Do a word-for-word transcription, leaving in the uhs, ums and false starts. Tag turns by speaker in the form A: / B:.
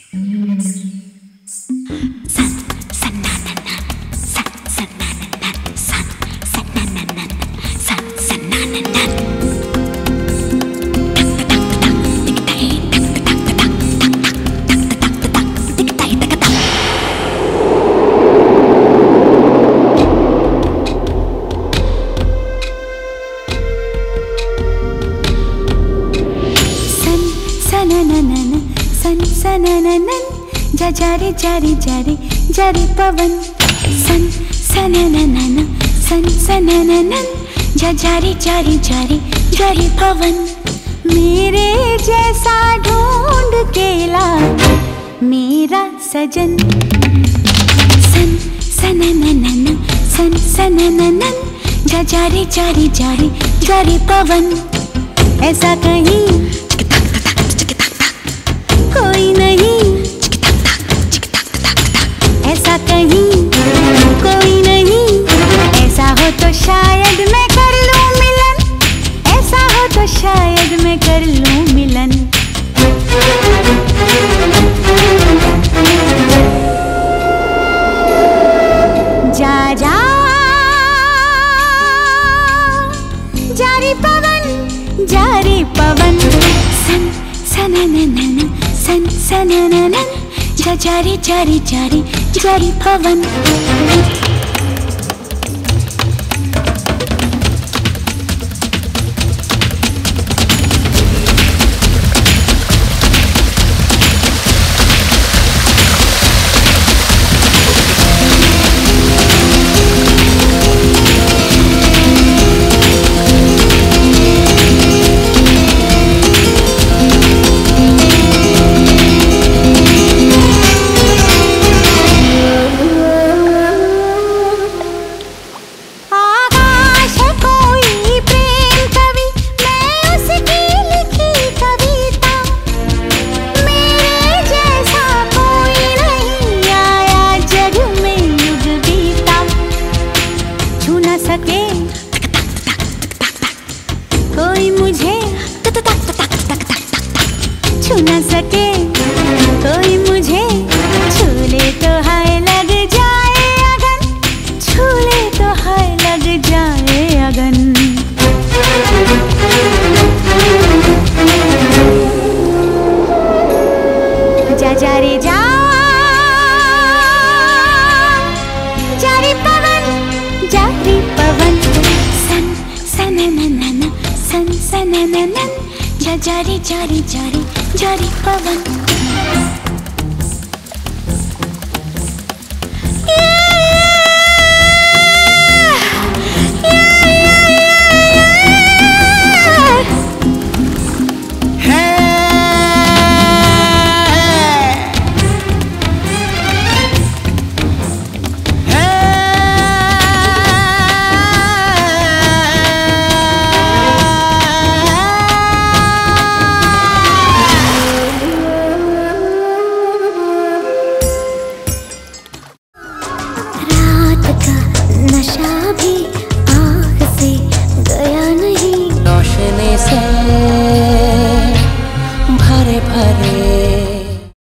A: सन सनननन जा जारे जारे जारे जारे पवन सन सनननन सन सनननन जा जारे जारे जारे जारे पवन मेरे जैसा ढूंढ के ला मेरा सजन सन सनननन सन सनननन जा जारे जारे जारे जारे पवन ऐसा कहीं कोई नहीं, ऐसा कहीं कोई नहीं, ऐसा हो तो शायद मैं कर लूं मिलन, ऐसा हो तो शायद मैं कर लूं मिलन। जा जा जारी पवन जारी पवन सन सनननन सन सनननन जा जारी जारी जारी जारी पवन कोई मुझे छू न सके, कोई मुझे छू ले तो हाय लग जाए अगन, छू ले तो हाय लग जाए अगन। जा जा रे जा जारी पवन जारी पवन सन सनननन सन सनननन जा जारी जारी जारी जारी पवन।